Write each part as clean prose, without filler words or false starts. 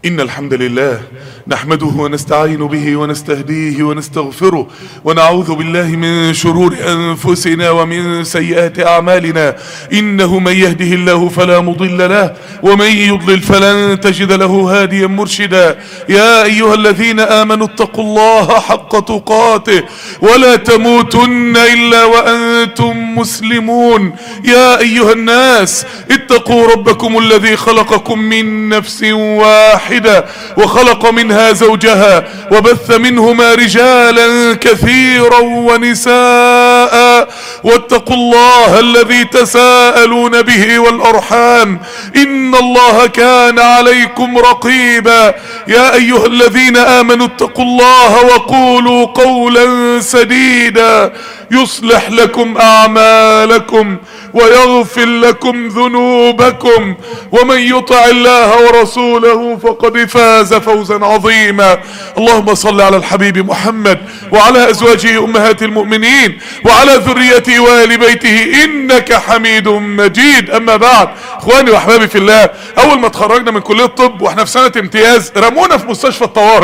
إن الحمد لله نحمده ونستعين به ونستهديه ونستغفره ونعوذ بالله من شرور أنفسنا ومن سيئات أعمالنا. إنه من يهده الله فلا مضل له ومن يضلل فلن تجد له هاديا مرشدا. يا أيها الذين آمنوا اتقوا الله حق تقاته ولا تموتن إلا وأنتم مسلمون. يا أيها الناس اتقوا ربكم الذي خلقكم من نفس واحدة وخلق منها زوجها وبث منهما رجالا كثيرا ونساء واتقوا الله الذي تساءلون به والأرحام إن الله كان عليكم رقيبا. يا أيها الذين آمنوا اتقوا الله وقولوا قولا سديدا يصلح لكم أعمالكم ويغفر لكم ذنوبكم ومن يطع الله ورسوله فقد فاز فوزا عظيما. اللهم صل على الحبيب محمد وعلى أزواجه أمهات المؤمنين وعلى ذريته وآل بيته إنك حميد مجيد. أما بعد، إخواني وأحبابي في الله، أول ما اتخرجنا من كلية الطب وإحنا في سنة امتياز رمونا في مستشفى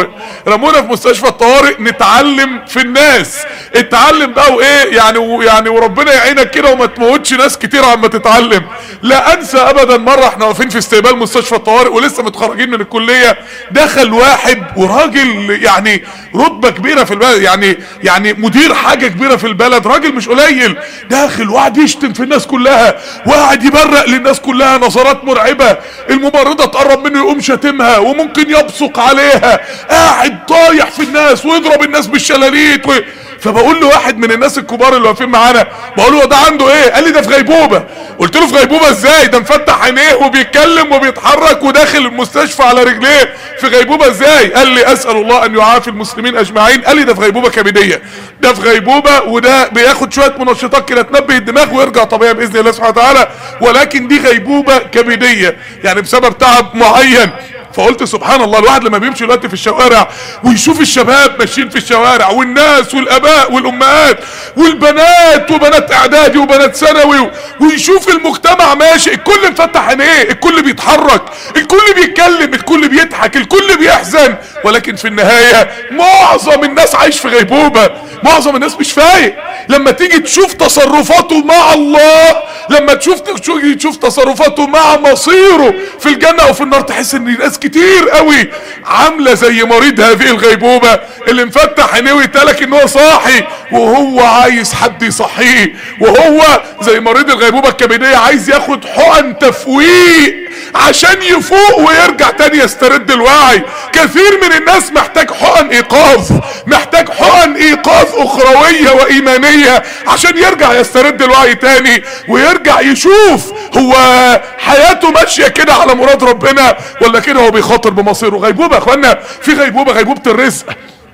الطوارئ نتعلم في الناس. اتعلم بقى وإيه يعني وربنا يعينك كده وما تموتش ناس كتير عما تتعلم. لا انسى ابدا مرة احنا واقفين في استقبال مستشفى الطوارئ ولسه متخرجين من الكلية، دخل واحد وراجل يعني رتبة كبيرة في البلد، يعني مدير حاجة كبيرة في البلد، راجل مش قليل، داخل وقعد يشتم في الناس كلها وقعد يبرق للناس كلها نظرات مرعبة. الممرضة تقرب منه يقوم شاتمها وممكن يبصق عليها، قاعد طايح في الناس ويضرب الناس بالشلاليت فبقول له واحد من الناس الكبار اللي واقفين معانا، بقول له ده عنده ايه؟ قال لي ده في غيبوبه. قلت له في غيبوبه ازاي؟ ده مفتح عينيه وبيتكلم وبيتحرك وداخل المستشفى على رجليه، في غيبوبه ازاي؟ قال لي اسال الله ان يعافي المسلمين اجمعين. قال لي ده في غيبوبه كبديه، ده في غيبوبه وده بياخد شويه منشطات كده تنبه الدماغ ويرجع طبيعي باذن الله سبحانه وتعالى، ولكن دي غيبوبه كبديه يعني بسبب تعب معين. فقلت سبحان الله، الواحد لما بيمشي دلوقتي في الشوارع ويشوف الشباب ماشيين في الشوارع والناس والاباء والامهات والبنات وبنات اعدادي وبنات ثانوي ويشوف المجتمع ماشي، الكل مفتح عينيه، الكل بيتحرك، الكل بيتكلم، الكل بيضحك، الكل بيحزن، ولكن في النهاية معظم الناس عايش في غيبوبة، معظم الناس مش فايق. لما تيجي تشوف تصرفاته مع الله، لما تشوف تصرفاته مع مصيره في الجنة او في النار، تحس ان ناس كتير قوي عاملة زي مريض هذه الغيبوبة اللي مفتح عينيه ويتقالك ان هو صاحي وهو عايز حد يصحيه، وهو زي مريض الغيبوبة الكبدية عايز ياخد حقن تفويق عشان يفوق ويرجع تاني يسترد الوعي. كثير من الناس محتاج حقن ايقاظ، محتاج حقن ايقاظ اخروية وايمانية عشان يرجع يسترد الوعي تاني ويرجع يشوف هو حياته ماشية كده على مراد ربنا ولا كده هو بيخاطر بمصيره. غيبوبة يا اخوانا، في غيبوبة الرزق،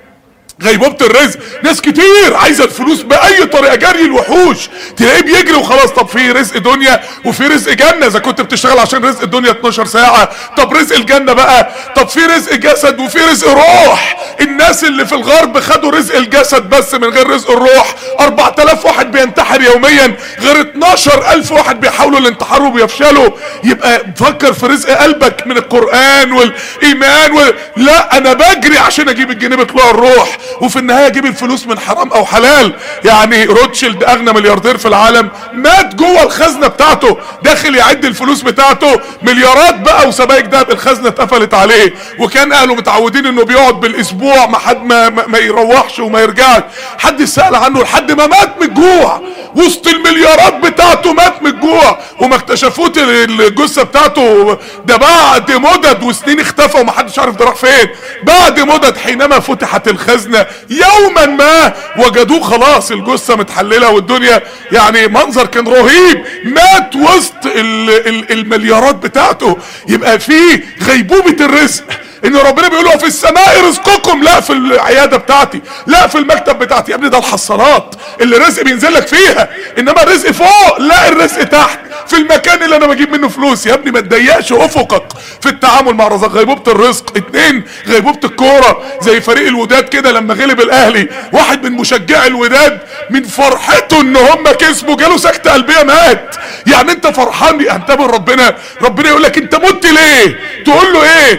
غيبوبة الرزق. ناس كتير عايزة الفلوس بأي طريقة، جري الوحوش، تلاقيه بيجري وخلاص. طب في رزق دنيا وفي رزق جنة، إذا كنت بتشتغل عشان رزق الدنيا 12 ساعة، طب رزق الجنة بقى، طب في رزق جسد وفي رزق روح. الناس اللي في الغرب خدوا رزق الجسد بس من غير رزق الروح. 4000 واحد بينتحر يوميا، غير 12000 واحد بيحاولوا الانتحار وبيفشلوا. يبقى فكر في رزق قلبك من القرآن والإيمان لا أنا بجري عشان أجيب الجنيه بطلوع الروح، وفي النهاية اجيب الفلوس من حرام او حلال. يعني روتشيلد اغنى ملياردير في العالم مات جوه الخزنة بتاعته، داخل يعد الفلوس بتاعته مليارات بقى وسبائك دهب، الخزنة اتقفلت عليه، وكان اهله متعودين انه بيقعد بالاسبوع ما حد ما يروحش وما يرجعش، حد سأل عنه لحد ما مات من الجوع. وسط المليارات بتاعته مات من الجوع، وما اكتشفوه الجثة بتاعته ده بعد مدد وسنين اختفى وما حدش عارف ده راح فين. بعد مدد حينما فتحت الخزنة يوما ما وجدوه خلاص الجثة متحللة والدنيا يعني منظر كان رهيب، مات وسط المليارات بتاعته. يبقى فيه غيبوبة الرزق، ان ربنا بيقول له في السماء رزقكم، لا في العيادة بتاعتي، لا في المكتب بتاعتي. يا ابني ده الحصالات اللي الرزق بينزل لك فيها، انما الرزق فوق، لا الرزق تحت في المكان اللي انا بجيب منه فلوس. يا ابني ما تضيقش افقك في التعامل مع الرزق. غيبوبة الرزق. 2 غيبوبة الكورة، زي فريق الوداد كده لما غلب الاهلي، واحد من مشجعي الوداد من فرحته ان هم كسبوا جاله سكتة قلبية مات. يعني انت فرحان انتبه ربنا يقول لك انت مت ليه؟ تقول له ايه؟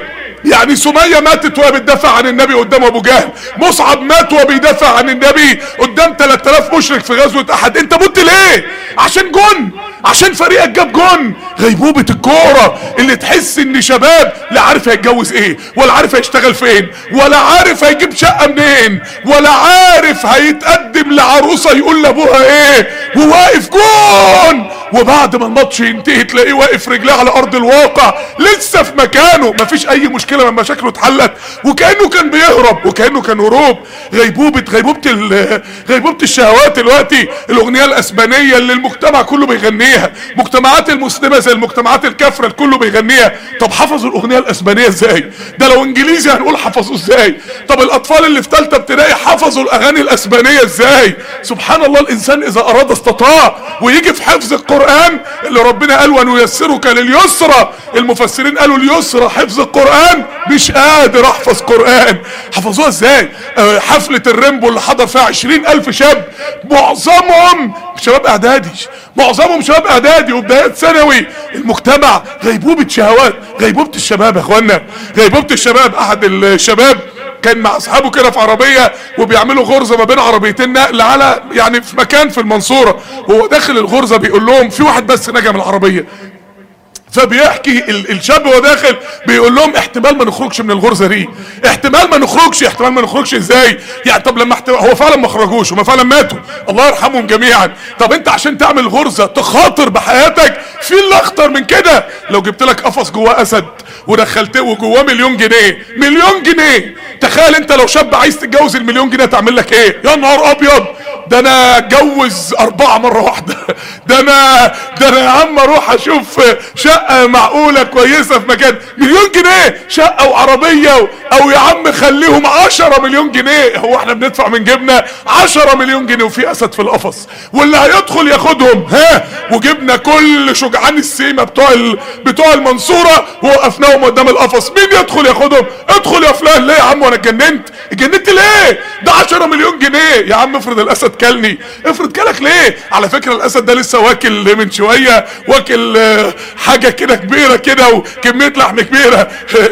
يعني سمية ماتت وهي بتدافع عن النبي قدام ابو جهل، مصعب مات وهو بيدافع عن النبي قدام 3000 مشرك في غزوة احد. انت مت ليه؟ عشان جن، عشان فريقك جاب جن. غيبوبة الكورة اللي تحس ان شباب لا عارف هيتجوز ايه، ولا عارف هيشتغل فين، ولا عارف هيجيب شقة منين، ولا عارف هيتقدم لعروسة يقول لابوها ايه، وواقف جون. وبعد ما الماتش ينتهي تلاقيه واقف رجليه على ارض الواقع لسه في مكانه، مفيش اي مشكلة من مشاكله اتحلت، وكأنه كان بيهرب، وكأنه كان هروب. غيبوبة الشهوات. دلوقتي الاغنية الاسبانية اللي المجتمع كله بيغنيها، مجتمعات المسلمة زي المجتمعات الكافرة الكل بيغنيها. طب حفظوا الاغنية الاسبانية ازاي؟ ده لو انجليزي هنقول حفظوا ازاي؟ طب الاطفال اللي في ثالثه ابتدائي حفظوا الاغاني الاسبانية ازاي؟ سبحان الله، الانسان اذا اراد استطاع. ويجي في حفظ القرآن اللي ربنا قال ونيسرك لليسرى، المفسرين قالوا اليسرى حفظ القرآن، مش قادر احفظ قرآن. حفظوها ازاي؟ حفلة الريمبو اللي حضر فيها 20,000 شاب، معظمهم شباب اعدادي، معظمهم شباب اعدادي وبدايات ثانوي. المجتمع غيبوبة شهوات، غيبوبة الشباب يا اخوانا، غيبوبة الشباب. احد الشباب كان مع اصحابه كده في عربيه وبيعملوا غرزه ما بين عربيتين نقل على يعني في مكان في المنصوره، وهو داخل الغرزه بيقول لهم في واحد بس نجا من العربيه. فبيحكي الشاب وهو داخل بيقول لهم احتمال ما نخرجش من الغرزه دي، احتمال ما نخرجش. احتمال ما نخرجش ازاي يعني؟ طب لما هو فعلا ما خرجوش، وما فعلا ماتوا، الله يرحمهم جميعا. طب انت عشان تعمل غرزه تخاطر بحياتك في اللي اخطر من كده. لو جبت لك قفص جواه اسد ودخلته وجواه مليون جنيه، مليون جنيه، تخيل انت لو شاب عايز تتجوز المليون جنيه تعمل لك ايه؟ يا نهار ابيض، ده انا اتجوز 4 مرة واحدة، ده انا يا عم اروح اشوف شقة معقولة كويسة في مكان. مليون جنيه شقة وعربية او يا عم خليهم 10 مليون جنيه. هو احنا بندفع من جيبنا 10 مليون جنيه وفي اسد في القفص واللي هيدخل ياخدهم؟ ها، وجبنا كل شجعان السيمة بتوع المنصورة ووقفناهم قدام القفص، مين يدخل ياخدهم؟ ادخل يا فلان. ليه يا عم وانا اتجننت ليه؟ ده 10 مليون جنيه يا عم. افرض الاسد كلني، افرض كلك ليه؟ على فكرة الاسد ده لسه واكل من شوية، واكل حاجة كده كبيرة كده وكمية لحم كبيرة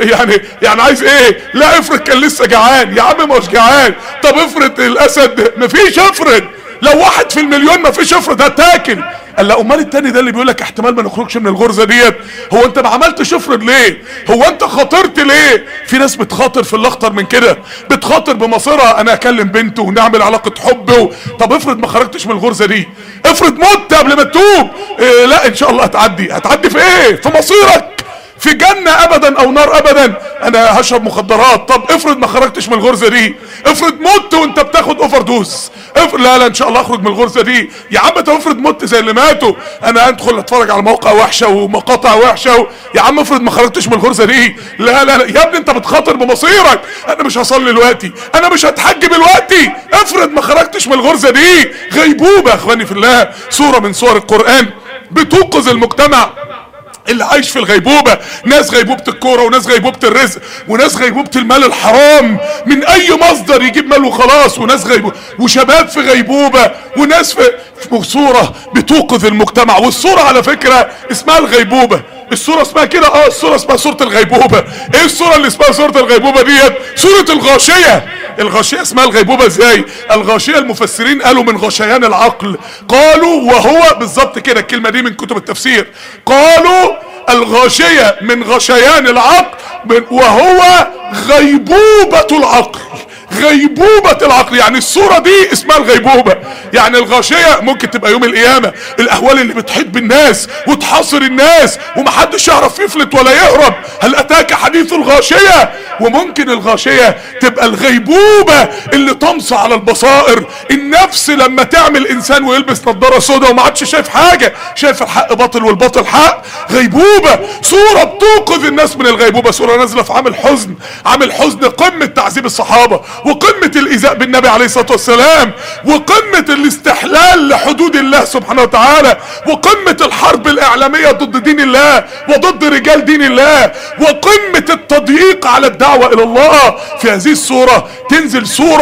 يعني عايز ايه؟ لا افرض كان لسه جعان يا عم، مش جعان. طب افرض الاسد، مفيش افرض، لو 1 في المليون مفيش افرض هتاكل. قال لا، امال التاني ده اللي بيقول لك احتمال ما نخرجش من الغرزه ديت، هو انت ما عملتش افرض ليه؟ هو انت خاطرت ليه؟ في ناس بتخاطر في اللي اخطر من كده، بتخاطر بمصيرها. انا اكلم بنته ونعمل علاقه حب طب افرض ما خرجتش من الغرزه دي، افرض مت قبل ما تتوب. لا ان شاء الله هتعدي في ايه؟ في مصيرك، في جنة ابدا او نار ابدا. انا هشرب مخدرات، طب افرض ما خرجتش من الغرزة دي، افرض مت وانت بتاخد اوفر دوز، لا ان شاء الله اخرج من الغرزة دي. يا عم طب افرض مت زي اللي ماتوا، انا ادخل اتفرج على مواقع وحشة ومقاطع وحشة يا عم افرض ما خرجتش من الغرزة دي. لا يا ابني انت بتخاطر بمصيرك. انا مش هصلي دلوقتي، انا مش هتحج دلوقتي، افرض ما خرجتش من الغرزة دي. غيبوبة يا اخواني في الله. سورة من سور القرآن بتوقظ المجتمع اللي عايش في الغيبوبة. ناس غيبوبة الكورة، وناس غيبوبة الرزق، وناس غيبوبة المال الحرام من اي مصدر يجيب مال وخلاص، وناس غيبوبة، وشباب في غيبوبة، وناس في صورة بتوقظ المجتمع. والصورة على فكرة اسمها الغيبوبة، الصورة اسمها كده، الصورة اسمها صورة الغيبوبة. ايه الصورة اللي اسمها صورة الغيبوبة ديت؟ صورة الغاشية. الغاشية اسمها الغيبوبة ازاي؟ الغاشية المفسرين قالوا من غشيان العقل، قالوا وهو بالظبط كده، الكلمة دي من كتب التفسير، قالوا الغاشية من غشيان العقل وهو غيبوبة العقل. غيبوبة العقل، يعني الصورة دي اسمها الغيبوبة. يعني الغاشية ممكن تبقى يوم القيامة، الاهوال اللي بتحيط بالناس وتحاصر الناس ومحدش يعرف يفلت ولا يهرب، هل اتاك حديث الغاشية؟ وممكن الغاشية تبقى الغيبوبة اللي تمصى على البصائر، النفس لما تعمل انسان ويلبس نظارة سوداء وما عادش شايف حاجة، شايف الحق باطل والباطل حق. غيبوبة، صورة بتوقظ الناس من الغيبوبة. صورة نازلة في عامل حزن قمة تعذيب الصحابة، وقمة الايذاء بالنبي عليه الصلاة والسلام، وقمة الاستحلال لحدود الله سبحانه وتعالى، وقمة الحرب الاعلامية ضد دين الله وضد رجال دين الله، وقمة التضييق على الدعوة الى الله. في هذه الصورة تنزل صورة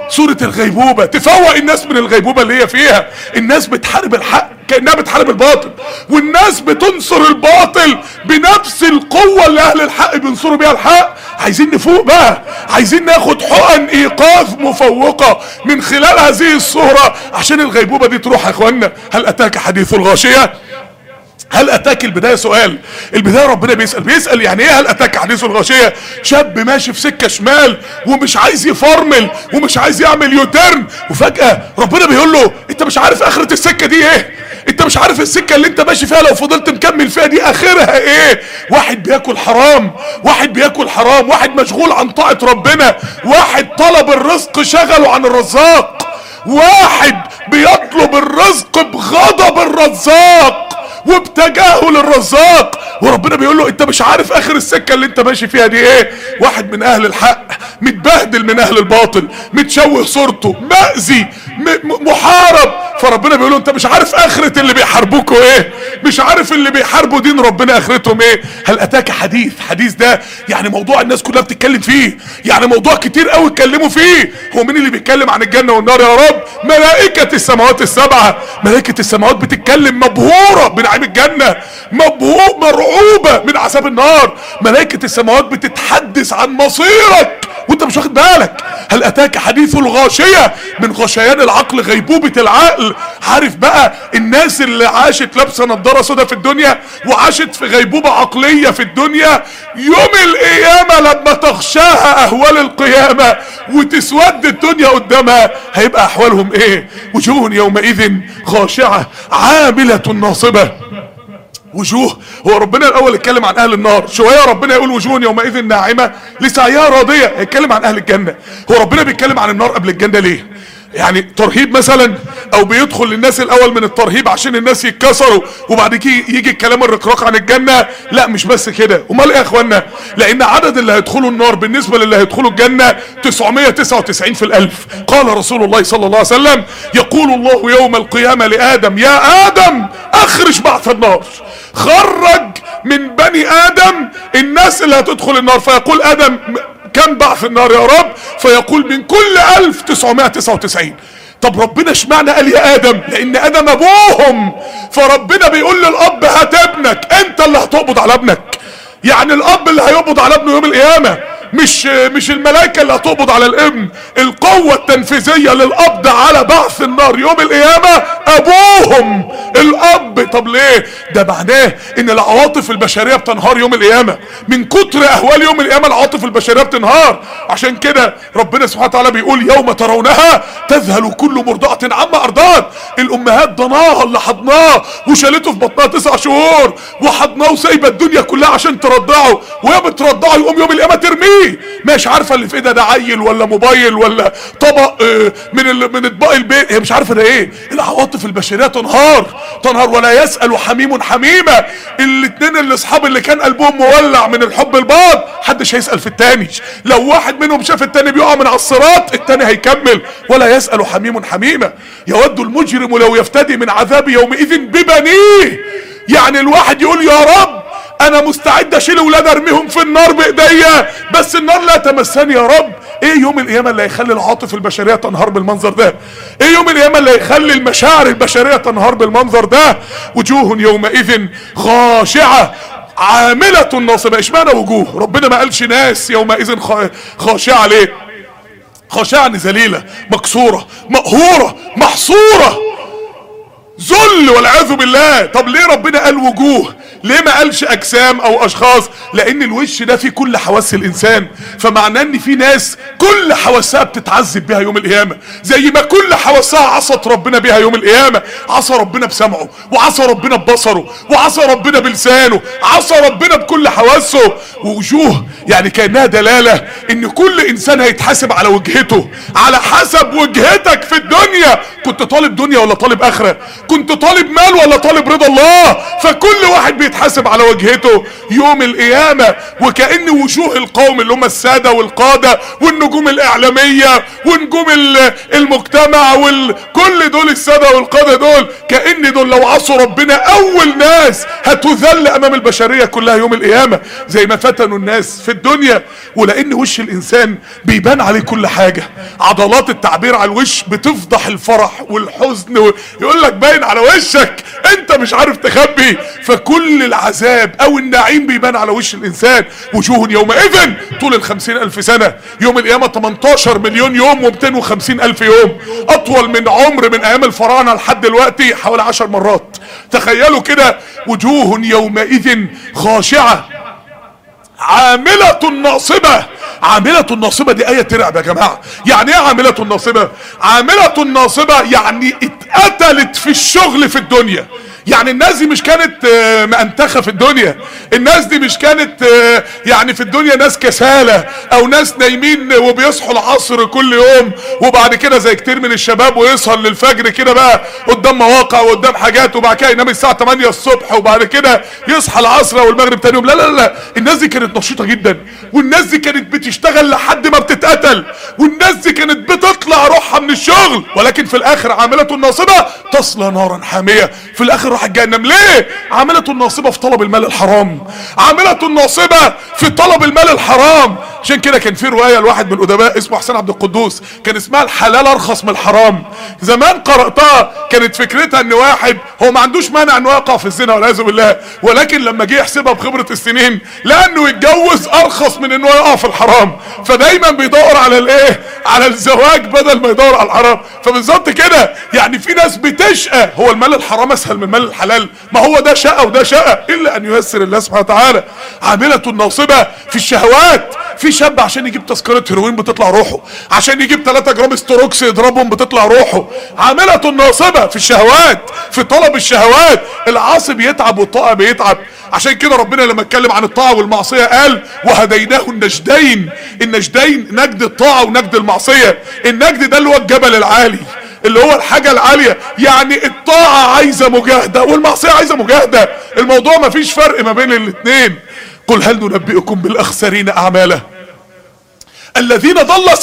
سورة الغيبوبة تفوق الناس من الغيبوبة اللي هي فيها. الناس بتحارب الحق كأنها بتحارب الباطل، والناس بتنصر الباطل بنفس القوة اللي اهل الحق بينصروا بيها الحق. عايزين نفوق بقى، عايزين ناخد حقن ايقاظ مفوقة من خلال هذه الصورة عشان الغيبوبة دي تروح يا اخوانا. هل اتاك حديث الغاشية؟ هل اتاك البداية سؤال، البداية ربنا بيسأل يعني ايه هل اتاك حديث الغاشية؟ شاب ماشي في سكة شمال ومش عايز يفرمل ومش عايز يعمل يوترن، وفجأة ربنا بيقول له انت مش عارف اخرة السكة دي ايه؟ انت مش عارف السكة اللي انت ماشي فيها لو فضلت مكمل فيها دي اخرها ايه؟ واحد بياكل حرام، واحد بياكل حرام، واحد مشغول عن طاعة ربنا، واحد طلب الرزق شغله عن الرزاق، واحد بيطلب الرزق بغضب الرزاق وبتجاهل الرزاق، وربنا بيقول له انت مش عارف اخر السكه اللي انت ماشي فيها دي ايه؟ واحد من اهل الحق متبهدل من اهل الباطل، متشوه صورته، مأذي، محارب، فربنا بيقول له انت مش عارف اخره اللي بيحاربوكوا ايه؟ مش عارف اللي بيحاربوا دين ربنا اخرتهم ايه؟ هل اتاك حديث ده يعني موضوع الناس كلها بتتكلم فيه، يعني موضوع كتير قوي اتكلموا فيه. هو مين اللي بيتكلم عن الجنه والنار يا رب؟ ملائكه السماوات السبعه. ملائكه السماوات بتتكلم مبهوره بنعيم الجنه، مرعوبه من عذاب النار. ملائكه السماوات بتتحدث عن مصيرك وانت مش واخد بالك. هل اتاك حديث الغاشية؟ من غشيان العقل، غيبوبة العقل. عارف بقى الناس اللي عاشت لابسه نضاره سودا في الدنيا وعاشت في غيبوبة عقلية في الدنيا، يوم القيامة لما تغشاها اهوال القيامة وتسود الدنيا قدامها هيبقى احوالهم ايه؟ وجوه يومئذ خاشعة عاملة ناصبة. وجوه، هو ربنا الاول اتكلم عن اهل النار، شويه ربنا يقول وجوه يومئذ ناعمه لسعيها راضيه، هيتكلم عن اهل الجنه. هو ربنا بيتكلم عن النار قبل الجنه ليه؟ يعني ترهيب مثلا، او بيدخل للناس الاول من الترهيب عشان الناس يتكسروا وبعد كده يجي الكلام الرقراق عن الجنه؟ لا مش بس كده. امال ايه يا اخوانا؟ لان عدد اللي هيدخلوا النار بالنسبه للي هيدخلوا الجنه 999 في الالف. قال رسول الله صلى الله عليه وسلم يقول الله يوم القيامه لادم يا ادم اخرج بعث النار، خرج من بني ادم الناس اللي هتدخل النار. فيقول ادم كم بعث النار يا رب؟ فيقول من كل 1999. طب ربنا اشمعنى قال يا ادم؟ لان ادم ابوهم، فربنا بيقول للاب هات ابنك، انت اللي هتقبض على ابنك. يعني الاب اللي هيقبض على ابنه يوم القيامه، مش الملائكه اللي هتقبض على الابن. القوه التنفيذيه للقبض على بعث النار يوم القيامه ابوهم الاب. طب ليه؟ ده معناه ان العواطف البشريه بتنهار يوم القيامه من كتر اهوال يوم القيامه. العواطف البشريه بتنهار. عشان كده ربنا سبحانه وتعالى بيقول يوم ترونها تذهل كل مرضعه عما ارضعت. الامهات ضناها اللي حضناه وشالته في بطنها 9 شهور وحضناه وسايبه الدنيا كلها عشان ترضعه، وهي بترضعه يقوم يوم القيامه ترميه، مش عارفه اللي في ايدها ده عيل ولا موبايل ولا طبق من اطباق البيت، هي مش عارفه ده ايه. العواطف البشريه تنهار ولا يسأل حميم حميمه. الاتنين اللي اصحاب اللي كان قلبهم مولع من الحب لبعض محدش هيسأل في التاني. لو واحد منهم شاف التاني بيقع من على الصراط التاني هيكمل. ولا يسأل حميم حميمه. يود المجرم لو يفتدي من عذاب يومئذ ببنيه. يعني الواحد يقول يا رب انا مستعد اشيل ولاد ارميهم في النار بايديا بس النار لا تمسني يا رب. ايه يوم القيامه اللي هيخلي العاطف البشريه تنهار بالمنظر ده؟ ايه يوم القيامه اللي هيخلي المشاعر البشريه تنهار بالمنظر ده؟ وجوه يومئذ خاشعه عامله ناصبه. اشمعنى وجوه؟ ربنا ما قالش ناس يومئذ خاشعه ليه؟ خاشعه ذليله مكسوره مقهوره محصوره ذل والعياذ بالله. طب ليه ربنا قال وجوه؟ ليه ما قالش اجسام او اشخاص؟ لان الوش ده فيه كل حواس الانسان، فمعناه ان في ناس كل حواسها بتتعذب بيها يوم القيامه، زي ما كل حواسها عصت ربنا بيها يوم القيامه. عصى ربنا بسمعه، وعصى ربنا ببصره، وعصى ربنا بلسانه، عصى ربنا بكل حواسه. ووجوه يعني كانها دلاله ان كل انسان هيتحاسب على وجهته، على حسب وجهتك في الدنيا. كنت طالب دنيا ولا طالب اخره؟ كنت طالب مال ولا طالب رضا الله؟ فكل واحد بيتحاسب على وجهته يوم القيامة. وكأن وجوه القوم اللي هم السادة والقادة والنجوم الإعلامية ونجوم المجتمع كل دول السادة والقادة دول، كأن دول لو عصوا ربنا أول ناس هتذل أمام البشرية كلها يوم القيامة، زي ما فتنوا الناس في الدنيا. ولأن وش الإنسان بيبان عليه كل حاجة، عضلات التعبير على الوش بتفضح الفرح والحزن، يقول لك باين على وشك انت مش عارف تخبي. فكل العذاب او النعيم بيبان على وش الانسان. وجوه يومئذ طول 50,000 سنة. يوم القيامة 18 مليون يوم و250,000 يوم، اطول من عمر من ايام الفراعنة لحد دلوقتي حوالي 10 مرات. تخيلوا كده، وجوه يومئذ خاشعة عاملة ناصبة. عاملة ناصبة دي آية ترعب يا جماعة. يعني ايه عاملة ناصبة؟ عاملة ناصبة يعني اتقتلت في الشغل في الدنيا. يعني الناس دي مش كانت مأنتخة في الدنيا، الناس دي مش كانت يعني في الدنيا ناس كسالة او ناس نايمين وبيصحوا العصر كل يوم وبعد كده زي كتير من الشباب ويسهر للفجر كده بقى قدام مواقع وقدام حاجات وبعد كده ينام الساعة 8 الصبح وبعد كده يصحى العصر والمغرب تاني يوم. لا لا لا، الناس دي كانت نشيطة جدا، والناس دي كانت بتشتغل لحد ما بتتقتل، والناس دي كانت بتطلع روحها من الشغل. ولكن في الاخر عاملة ناصبة تصلى نارا حامية. في الاخر راح الجهنم. ليه؟ عاملة ناصبة في طلب المال الحرام، عاملة ناصبة في طلب المال الحرام. عشان كده كان في رواية لواحد من الادباء اسمه حسين عبد القدوس، كان اسمها الحلال ارخص من الحرام. زمان قرأتها، كانت فكرتها ان واحد هو ما عندوش مانع انه يقع في الزنا والعياذ بالله، ولكن لما جه يحسبها بخبرة السنين لانه يتجوز ارخص من انه يقع في الحرام، فدايما بيدور على الايه؟ على الزواج بدل ما يدور على الحرام. فبالظبط كده يعني في ناس بتشقى. هو المال الحرام اسهل من المال الحلال؟ ما هو ده شقى وده شقى، الا ان ييسر الله سبحانه وتعالى. عاملة ناصبة في الشهوات. في شاب عشان يجيب تذكرة هيروين بتطلع روحه، عشان يجيب 3 جرام ستروكس يضربهم بتطلع روحه. عاملة ناصبة في الشهوات، في طلب الشهوات. العاصي بيتعب والطاعة بيتعب. عشان كده ربنا لما اتكلم عن الطاعة والمعصية قال وهديناه النجدين. النجدين نجد الطاعة ونجد المعصية. النجد ده اللي هو الجبل العالي، اللي هو الحاجة العالية. يعني الطاعة عايزة مجاهدة والمعصية عايزة مجاهدة. الموضوع ما فيش فرق ما بين الاتنين. قل هل ننبئكم بالاخسرين اعمالا الذين ضل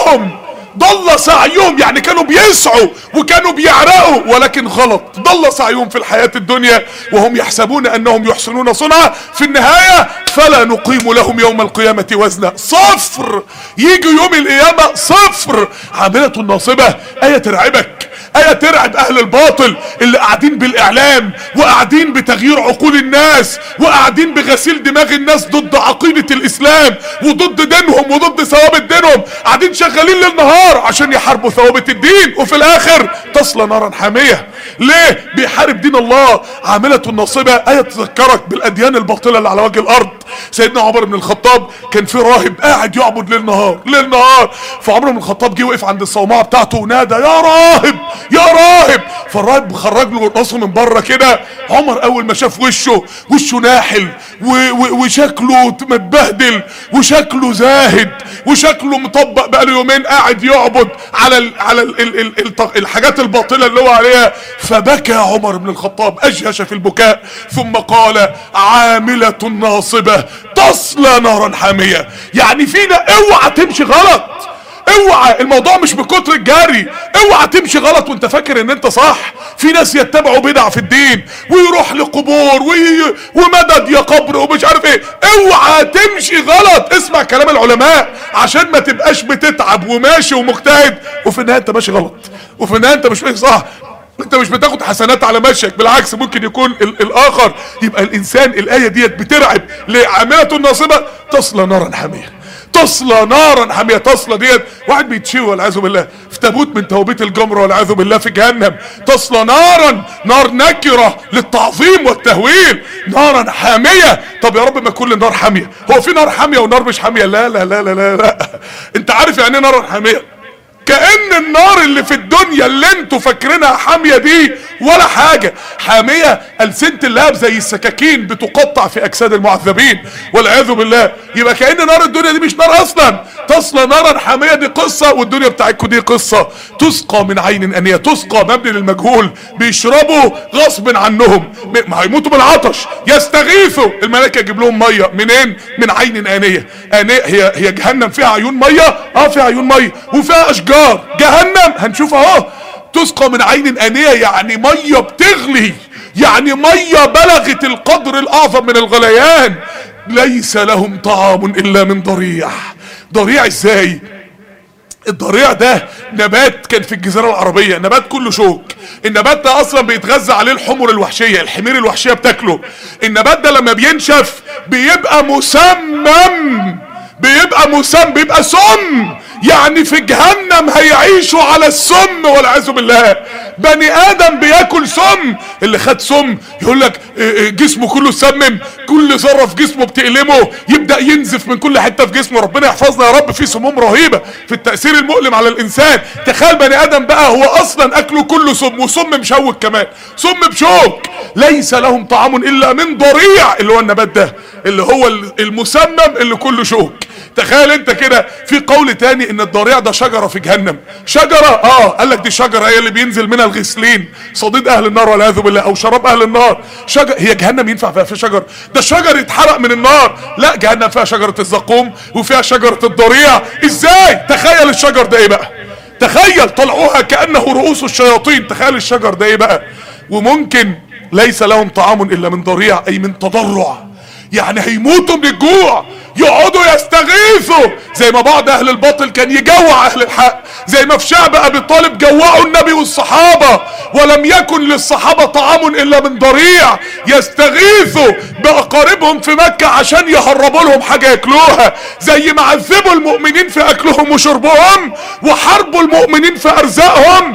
سعيهم، يعني كانوا بيسعوا وكانوا بيعرقوا ولكن غلط. ضل سعيهم في الحياة الدنيا وهم يحسبون انهم يحسنون صنعا، في النهاية فلا نقيم لهم يوم القيامة وزنا. صفر. يجوا يوم القيامة صفر. عاملة ناصبة. آية ترعبك، آية ترعب اهل الباطل اللي قاعدين بالاعلام وقاعدين بتغيير عقول الناس وقاعدين بغسيل دماغ الناس ضد عقيدة الاسلام وضد دينهم وضد ثوابت دينهم، قاعدين شغالين ليل نهار عشان يحاربوا ثوابت الدين، وفي الاخر تصلى نارا حامية. ليه؟ بيحارب دين الله. عاملة ناصبة. آية تذكرك بالاديان الباطلة اللي على وجه الارض. سيدنا عمر بن الخطاب كان في راهب قاعد يعبد ليل نهار، فعمر بن الخطاب جه وقف عند الصومعة بتاعته ونادى يا راهب يا راهب. فالراهب خرج له راسه من بره كده. عمر اول ما شاف وشه ناحل وشكله متبهدل وشكله زاهد وشكله مطبق بقاله يومين قاعد يعبد على الحاجات الباطله اللي هو عليها. فبكى عمر بن الخطاب، اجهش في البكاء، ثم قال عاملة ناصبة تصلى نارا حامية. يعني فينا اوعى تمشي غلط، اوعى. الموضوع مش بكتر الجري. اوعى تمشي غلط وانت فاكر ان انت صح. في ناس يتبعوا بدع في الدين ويروح لقبور ومدد يا قبر ومش عارف ايه. اوعى تمشي غلط. اسمع كلام العلماء عشان ما تبقاش بتتعب وماشي ومجتهد وفي النهايه انت ماشي غلط، وفي النهايه انت مش ماشي صح. انت مش بتاخد حسنات على مشيك، بالعكس ممكن يكون الاخر. يبقى الانسان الايه ديت بترعب. لعاملة ناصبة تصلى نارا حامية. تصلى نارا حامية. تصلى ديت واحد بيتشوي والعياذ بالله في تابوت من توابيت الجمر والعياذ بالله في جهنم. تصلى نارا، نار نكرة للتعظيم والتهويل. نارا حامية. طب يا رب ما كل النار حامية. هو في نار حامية ونار مش حامية؟ لا لا لا لا لا, لا. انت عارف يعني ايه نار حامية؟ كأن النار اللي في الدنيا اللي انتوا فاكرينها حامية دي ولا حاجة. حامية ألسنة اللهب زي السكاكين بتقطع في أجساد المعذبين والعياذ بالله. يبقى كأن نار الدنيا دي مش نار أصلا. تصلى نارا حامية دي قصة، والدنيا بتاعتكم دي قصة. تسقى من عين انية، تسقى مبني للمجهول، بيشربوا غصب عنهم، ما هيموتوا بالعطش. يستغيثوا، الملائكة يجيب لهم مية منين؟ من عين انية. هي جهنم فيها عيون مية؟ فيها عيون مية وفيها اشجار. جهنم هنشوف اهو. تسقى من عين انية يعني مية بتغلي، يعني مية بلغت القدر الاعظم من الغليان. ليس لهم طعام الا من ضريع. ضريع ازاي؟ الضريع ده نبات كان في الجزيرة العربية، نبات كله شوك. النبات ده اصلا بيتغذى عليه الحمر الوحشية، الحمير الوحشية بتاكله. النبات ده لما بينشف بيبقى مسمم، بيبقى سم. يعني في جهنم هيعيشوا على السم والعياذ بالله. بني ادم بياكل سم. اللي خد سم يقول لك جسمه كله سمم، كل ذره في جسمه بتألمه، يبدا ينزف من كل حته في جسمه. ربنا يحفظنا يا رب. في سموم رهيبه في التأثير المؤلم على الانسان. تخيل بني ادم بقى هو اصلا اكله كله سم، وسم مشوك كمان، سم بشوك. ليس لهم طعام الا من ضريع، اللي هو النبات ده اللي هو المسمم اللي كله شوك. تخيل انت كده. في قول تاني ان الضريع ده شجرة في جهنم. شجرة قال لك دي شجرة هي اللي بينزل منها الغسلين، صديد اهل النار والعياذ بالله، او شراب اهل النار. هي جهنم ينفع فيها شجر؟ ده شجر يتحرق من النار. لا، جهنم فيها شجرة الزقوم وفيها شجرة الضريع. ازاي؟ تخيل الشجر ده ايه بقى. تخيل طلعوها كأنه رؤوس الشياطين. تخيل الشجر ده ايه بقى. وممكن ليس لهم طعام الا من ضريع، اي من تضرع، يعني هيموتوا من الجوع، يقعدوا يستغيثوا زي ما بعض اهل الباطل كان يجوع اهل الحق، زي ما في شعب ابي طالب جوعوا النبي والصحابة ولم يكن للصحابة طعام الا من ضريع. يستغيثوا باقاربهم في مكة عشان يهربوا لهم حاجة ياكلوها، زي ما عذبوا المؤمنين في اكلهم وشربهم وحاربوا المؤمنين في ارزاقهم،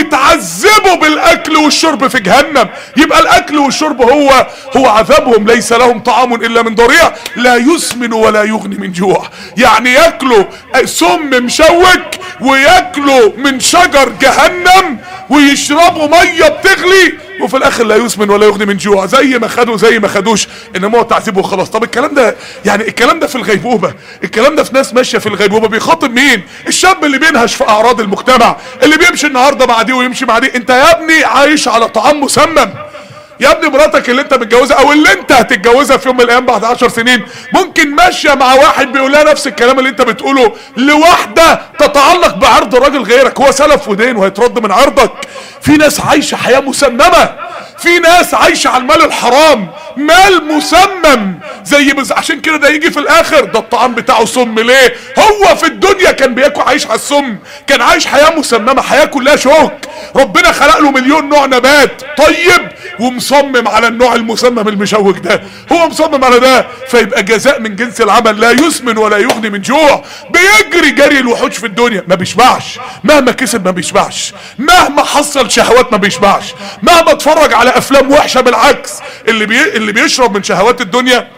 يتعذبوا بالاكل والشرب في جهنم. يبقى الاكل والشرب هو عذابهم. ليس لهم طعام الا من ضريع لا يسمن ولا يغني من جوع. يعني ياكلوا سم مشوك وياكلوا من شجر جهنم ويشربوا ميه بتغلي، وفي الاخر لا يسمن ولا يغني من جوع. زي ما خدوا زي ما خدوش، انما هو تعذيبه وخلاص. طب الكلام ده يعني الكلام ده في الغيبوبه، الكلام ده في ناس ماشيه في الغيبوبه. بيخاطب مين؟ الشاب اللي بينهش في اعراض المجتمع، اللي بيمشي النهارده مع دي ويمشي مع دي. انت يا ابني عايش على طعام مسمم. يا ابني مراتك اللي انت متجوزها او اللي انت هتتجوزها في يوم من الايام بعد 10 سنين ممكن ماشيه مع واحد بيقول لها نفس الكلام اللي انت بتقوله لواحده تتعلق بعرض راجل غيرك. هو سلف ودين وهيترد من عرضك. في ناس عايشه حياه مسممه، في ناس عايشه على المال الحرام، مال مسمم. عشان كده ده يجي في الاخر ده الطعام بتاعه سم. ليه؟ هو في الدنيا كان بياكل عايش على السم، كان عايش حياه مسممه، حياه كلها شوك. ربنا خلق له مليون نوع نبات طيب ومصمم على النوع المسمم المشوك ده. هو مصمم على ده، فيبقى جزاء من جنس العمل. لا يسمن ولا يغني من جوع. بيجري جري الوحوش في الدنيا ما بيشبعش، مهما كسب ما بيشبعش، مهما حصل شهوات ما بيشبعش، مهما اتفرج على افلام وحشه. بالعكس اللي بيشرب من شهوات الدنيا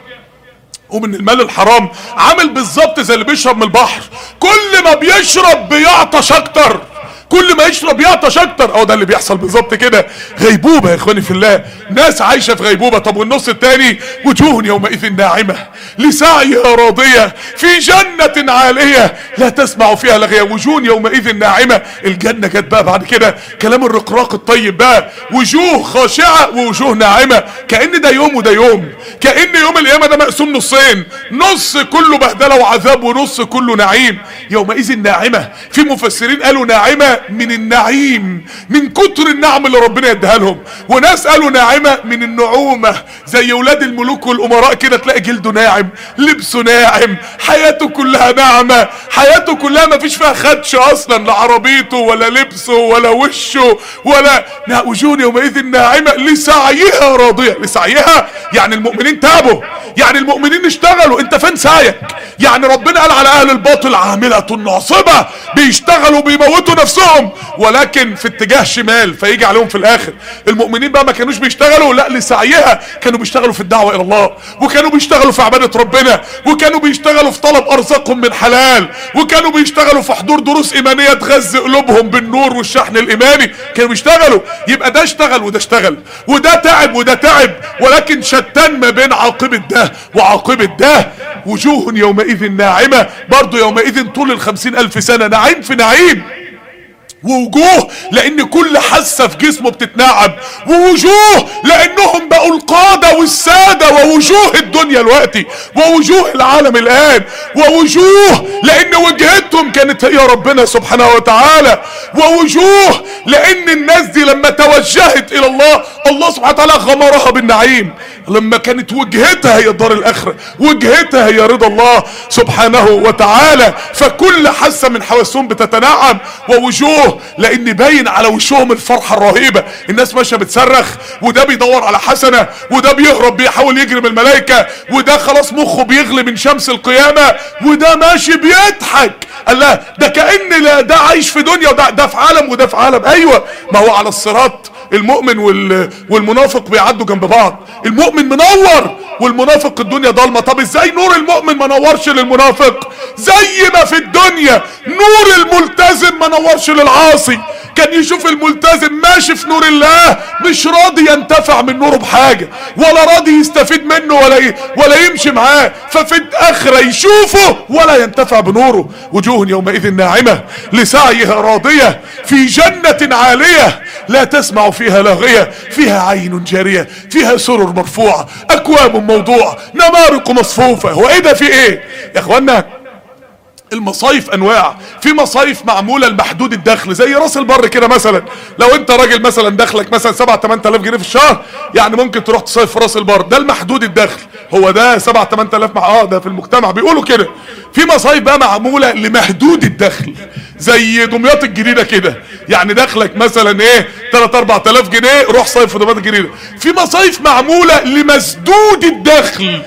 ومن المال الحرام عامل بالظبط زي اللي بيشرب من البحر. كل ما بيشرب بيعطش اكتر، كل ما يشرب يعطش اكتر. ده اللي بيحصل بالظبط كده. غيبوبه يا اخواني في الله، ناس عايشه في غيبوبه. طب والنص الثاني؟ وجوه يومئذ ناعمه لسعيها راضيه في جنه عاليه لا تسمع فيها لغيه. وجوه يومئذ ناعمه. الجنه جت بقى بعد كده كلام الرقراق الطيب بقى. وجوه خاشعه ووجوه ناعمه. كأن ده يوم وده يوم، كأن يوم القيامه ده مقسوم نصين، نص كله بهدله وعذاب ونص كله نعيم. يومئذ ناعمه. في مفسرين قالوا ناعمه من النعيم، من كتر النعم اللي ربنا يديها لهم. وناس قالوا ناعمه من النعومه، زي ولاد الملوك والامراء كده، تلاقي جلده ناعم، لبسه ناعم، حياته كلها ناعمه، حياته كلها ما فيش فيها خدش اصلا، لا عربيته ولا لبسه ولا وشه ولا. وجوه يومئذ ناعمه لسعيها راضيه. لسعيها يعني المؤمنين تعبوا، يعني المؤمنين اشتغلوا. انت فين سعيك؟ يعني ربنا قال على اهل الباطل عامله ناصبه، بيشتغلوا بيموتوا نفسهم ولكن في اتجاه شمال، فيجي عليهم في الاخر. المؤمنين بقى ما كانوش بيشتغلوا، لا لسعيها، كانوا بيشتغلوا في الدعوه الى الله، وكانوا بيشتغلوا في عباده ربنا، وكانوا بيشتغلوا في طلب ارزاقهم من حلال، وكانوا بيشتغلوا في حضور دروس ايمانيه تغذي قلوبهم بالنور والشحن الايماني. كانوا بيشتغلوا. يبقى ده اشتغل وده اشتغل، وده تعب وده تعب، ولكن شتان ما بين عاقبه ده ده وعاقبة ده. وجوه يومئذ ناعمة، برضو يومئذ طول 50,000 سنة نعيم في نعيم. ووجوه لان كل حاسه في جسمه بتتنعم، ووجوه لانهم بقوا القاده والساده، ووجوه الدنيا دلوقتي، ووجوه العالم الان، ووجوه لان وجهتهم كانت هي ربنا سبحانه وتعالى، ووجوه لان الناس دي لما توجهت الى الله، الله سبحانه وتعالى غمرها بالنعيم. لما كانت وجهتها هي الدار الاخره، وجهتها هي رضا الله سبحانه وتعالى، فكل حاسه من حواسهم بتتنعم. ووجوه لان باين على وشهم الفرحه الرهيبه، الناس ماشيه بتصرخ، وده بيدور على حسنه، وده بيهرب بيحاول يجري من الملائكه، وده خلاص مخه بيغلي من شمس القيامه، وده ماشي بيضحك. الله، ده كأن لا ده عايش في دنيا وده في عالم وده في عالم. ايوه، ما هو على الصراط المؤمن والمنافق بيعدوا جنب بعض، المؤمن منور والمنافق الدنيا ضلمه. طب ازاي نور المؤمن ما نورش للمنافق؟ زي ما في الدنيا نور الملتزم ما نورش للعاصي. كان يشوف الملتزم ماشي في نور الله مش راضي ينتفع من نوره بحاجه، ولا راضي يستفيد منه ولا يمشي معاه، ففي الاخره يشوفه ولا ينتفع بنوره. وجوه يومئذ ناعمه لسعيها راضيه في جنه عاليه لا تسمع فيها لاغيه فيها عين جاريه فيها سرر مرفوعه اكواب موضوعه نمارق مصفوفه. هو ايه ده؟ في ايه يا اخوانا؟ المصايف انواع، في مصايف معموله لمحدود الدخل زي راس البر كده مثلا. لو انت راجل مثلا دخلك مثلا 7-8 آلاف جنيه في الشهر، يعني ممكن تروح تصيف في راس البر، ده المحدود الدخل، هو ده 7-8 آلاف ده في المجتمع بيقولوا كده. في مصايف بقى معموله لمحدود الدخل زي دمياط الجديده كده، يعني دخلك مثلا ايه 3-4 آلاف جنيه، روح صيف في دمياط الجديده. في مصايف معموله لمسدود الدخل،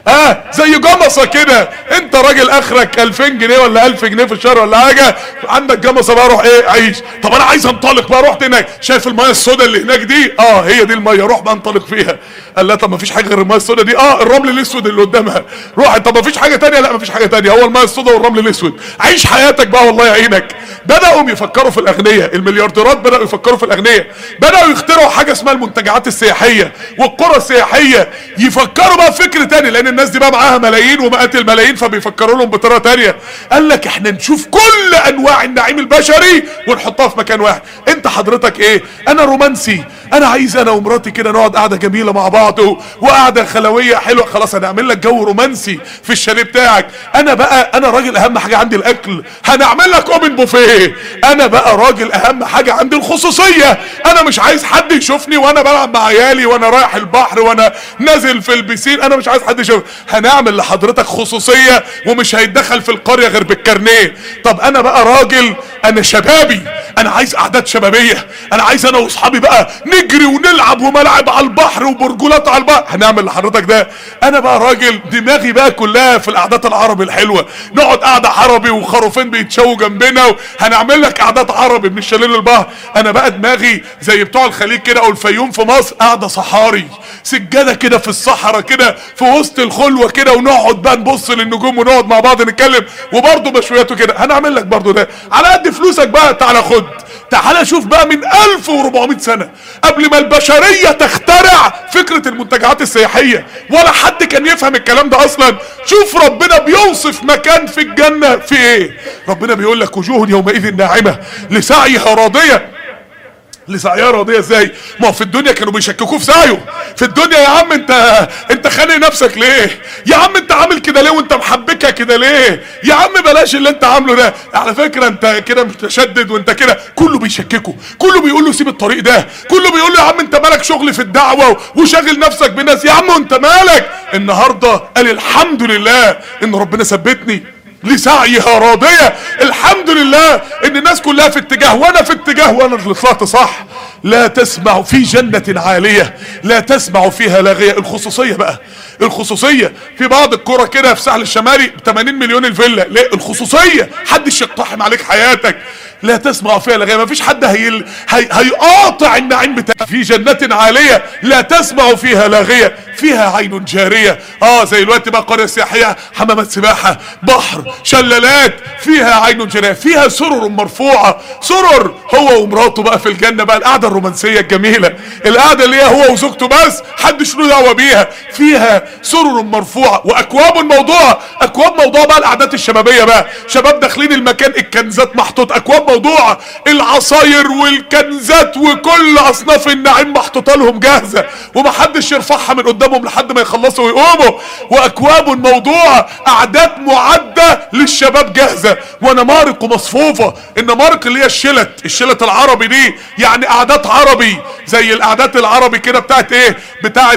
زي جمصة كده، انت راجل اخرك 2000 جنيه ولا 1000 جنيه في الشهر ولا حاجه، عندك جمصة بقى، روح ايه عيش. طب انا عايز انطلق بقى، رحت هناك شايف المايه السوداء اللي هناك دي؟ هي دي المايه، روح بقى انطلق فيها. قال لا طب ما فيش حاجه غير المايه السوداء دي؟ الرمل الاسود اللي قدامها، روح. طب ما فيش حاجه تانية؟ لا ما فيش حاجه تانية، هو المايه السوداء والرمل الاسود، عيش حياتك بقى والله يعينك. بداوا يفكروا في الاغنياء، المليارديرات بداوا يفكروا في الاغنياء، بداوا يخترعوا حاجه اسمها المنتجعات السياحيه والقرى السياحيه، يفكروا بقى بفكر تاني، لان الناس دي بقى معاها ملايين ومئات الملايين، فبيفكروا لهم بطريقه تانيه. قال لك احنا نشوف كل انواع النعيم البشري ونحطها في مكان واحد. انت حضرتك ايه؟ انا رومانسي، انا عايز انا ومراتي كده نقعد قعده جميله مع بعض وقعده خلويه حلوه، خلاص هنعمل لك جو رومانسي في الشاليه بتاعك. انا راجل اهم حاجه عندي الاكل، هنعمل لك اوبن بوفيه. انا بقى راجل اهم حاجه عندي الخصوصيه، انا مش عايز حد يشوفني وانا بلعب مع عيالي وانا رايح البحر وانا نازل في البسين، انا مش عايز حد يشوفني. هنعمل لحضرتك خصوصيه ومش هيتدخل في القريه غير بالكارنيه. طب انا بقى راجل، انا شبابي، انا عايز قعدات شبابيه، انا عايز انا واصحابي بقى نجري ونلعب وملاعب على البحر وبرجولات على البحر، هنعمل لحضرتك ده. انا بقى راجل دماغي بقى كلها في القعدات العربي الحلوه، نقعد قعده عربي وخروفين بيتشووا جنبنا، هنعمل لك قعدات عربي من الشلال للبحر. انا بقى دماغي زي بتوع الخليج كده او الفيوم في مصر، قعده صحاري، سجاده كده في الصحراء كده في وسط الخلوه كده، ونقعد بقى نبص للنجوم ونقعد مع بعض نتكلم، وبرضه مشوياته كده. هنعمل لك برضه ده على قد فلوسك بقى، تعالى خد. تعالى شوف بقى من 1400 سنة قبل ما البشرية تخترع فكرة المنتجعات السياحية، ولا حد كان يفهم الكلام ده اصلا. شوف ربنا بيوصف مكان في الجنة في ايه. ربنا بيقول لك وجوه يومئذ ناعمة لسعيها راضية. لسعيها راضيه ازاي؟ ما هو في الدنيا كانوا بيشككوه في سعيه. في الدنيا يا عم انت خانق نفسك ليه؟ يا عم انت عامل كده ليه وانت محبكها كده ليه؟ يا عم بلاش اللي انت عامله ده، على فكره انت كده متشدد وانت كده. كله بيشككه، كله بيقول له سيب الطريق ده، كله بيقول له يا عم انت مالك شغل في الدعوه وشاغل نفسك بناس. يا عم انت مالك؟ النهارده قال الحمد لله ان ربنا ثبتني لسعيها راضية. الحمد لله ان الناس كلها في اتجاه وانا في اتجاه وانا اللي طلعت صح. لا تسمع في جنة عالية لا تسمع فيها لاغية. الخصوصية بقى، الخصوصية في بعض القرى كده في الساحل الشمالي ب 80 مليون الفيلا. ليه؟ الخصوصية، محدش يقتحم عليك حياتك. لا تسمع فيها لغية. ما فيش حد هيقاطع النعيم بتاعها. في جنات عالية لا تسمع فيها لاغية فيها عين جارية. زي الوقت بقى قرية سياحية، حمامات سباحة، بحر، شلالات، فيها عين جارية، فيها سرر مرفوعة. سرر هو ومراته بقى في الجنة، بقى القعدة الرومانسية الجميلة، القعدة اللي هي هو وزوجته بس، حدش له دعوة بيها. فيها سرر مرفوعة واكواب موضوعة. اكواب موضوعة بقى القعدات الشبابية بقى، شباب داخلين المكان، الكنزات محطوط، اكواب موضوعة، العصاير والكنزات وكل اصناف النعيم محطوطة لهم جاهزة، ومحدش يرفعها من قدامهم لحد ما يخلصوا ويقوموا. واكواب موضوعة، قعدات معدة للشباب جاهزة، ونمارق مصفوفة. النمارق اللي هي الشلت العربي دي، يعني قعدات عربي زي القعدات العربي كده بتاعت ايه، بتاعت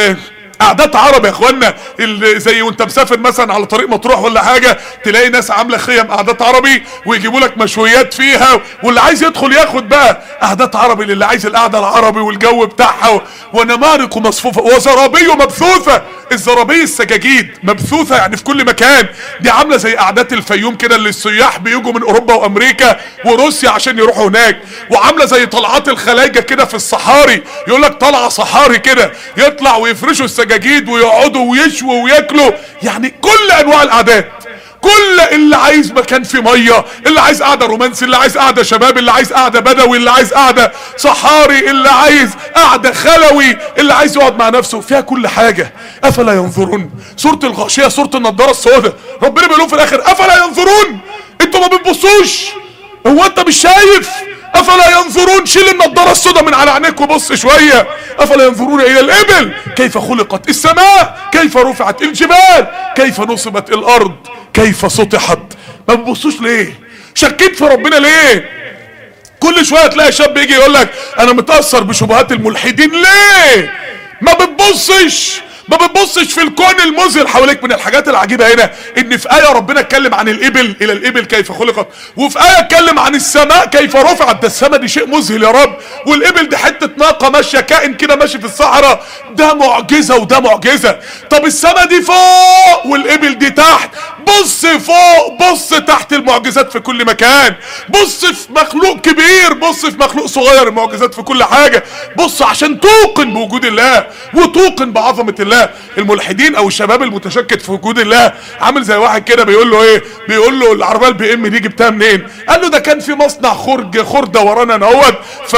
قعدات عرب يا اخوانا. زي وانت مسافر مثلا على طريق مطروح ولا حاجه، تلاقي ناس عامله خيم قعدات عربي ويجيبوا لك مشويات فيها، واللي عايز يدخل ياخد بقى قعدات عربي للي عايز القعده العربي والجو بتاعها. ونمارق مصفوفه وزرابي مبثوثه. الزرابي السجاجيد مبثوثه يعني في كل مكان. دي عامله زي قعدات الفيوم كده اللي السياح بيجوا من اوروبا وامريكا وروسيا عشان يروحوا هناك. وعامله زي طلعات الخلايجه كده في الصحاري، يقول لك طلعه صحاري كده، يطلع ويفرشوا السجاجيد ويقعدوا ويشووا وياكلوا. يعني كل انواع القعدات، كل اللي عايز مكان فيه ميه، اللي عايز قعده رومانسي، اللي عايز قعده شباب، اللي عايز قعده بدوي، اللي عايز قعده صحاري، اللي عايز قعده خلوي، اللي عايز يقعد مع نفسه، فيها كل حاجه. افلا ينظرون، سوره الغاشيه، سوره النضاره السوداء، ربنا بيقول في الاخر افلا ينظرون. انتوا ما بتبصوش؟ هو انت مش شايف؟ افلا ينظرون، شيل النضاره السوداء من على عينيك وبص شويه. افلا ينظرون الى الابل كيف خلقت، السماء كيف رفعت، الجبال كيف نصبت، الارض كيف سطحت. ما بتبصوش ليه؟ شكيت في ربنا ليه؟ كل شويه تلاقي شاب يجي يقول لك انا متاثر بشبهات الملحدين. ليه ما بتبصش؟ ما بتبصش في الكون المذهل حواليك. من الحاجات العجيبه هنا ان في ايه ربنا اتكلم عن الابل، الى الابل كيف خلقت، وفي ايه اتكلم عن السماء كيف رفعت. ده السماء دي شيء مذهل يا رب، والابل دي حته ناقه ماشيه، كائن كده ماشي في الصحراء، ده معجزه وده معجزه. طب السماء دي فوق والابل دي تحت، بص فوق بص تحت، المعجزات في كل مكان. بص في مخلوق كبير، بص في مخلوق صغير، المعجزات في كل حاجه. بص عشان توقن بوجود الله وتوقن بعظمه الله. الملحدين او الشباب المتشكك في وجود الله عامل زي واحد كده بيقول له ايه، بيقول له العربيه البي ام دي جبتها منين؟ قال له ده كان في مصنع خرده ورانا نهوت،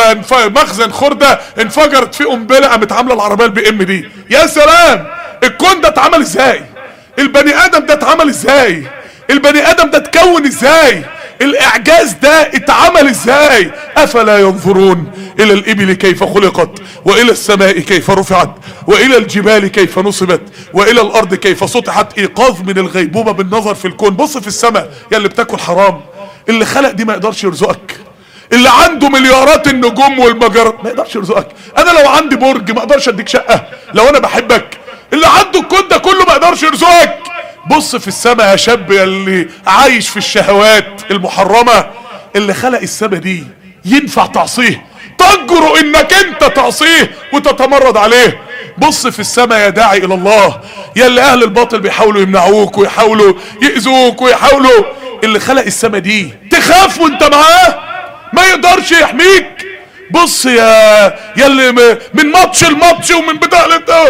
فمخزن خرده انفجرت فيه قنبله قامت عامله العربيه البي ام دي. يا سلام، الكون ده اتعمل ازاي؟ البني ادم ده اتعمل ازاي؟ البني ادم ده اتكون ازاي؟ الاعجاز ده اتعمل ازاي؟ افلا ينظرون الى الابل كيف خلقت، والى السماء كيف رفعت، والى الجبال كيف نصبت، والى الارض كيف سطحت. ايقاظ من الغيبوبة بالنظر في الكون. بص في السماء يا اللي بتاكل حرام، اللي خلق دي ما يقدرش يرزقك. اللي عنده مليارات النجوم والمجرات ما يقدرش يرزقك. انا لو عندي برج ما اقدرش اديك شقة لو انا بحبك. اللي عنده الكون ده كله ما يقدرش يرزقك. بص في السماء يا شاب يا اللي عايش في الشهوات المحرمة، اللي خلق السماء دي ينفع تعصيه؟ تجرؤ انك انت تعصيه وتتمرد عليه؟ بص في السماء يا داعي الى الله، يا اللي اهل الباطل بيحاولوا يمنعوك ويحاولوا يأذوك ويحاولوا، اللي خلق السماء دي تخاف وانت معاه؟ ما يقدرش يحميك. بص يا اللي من ماتش الماتش ومن بتاع،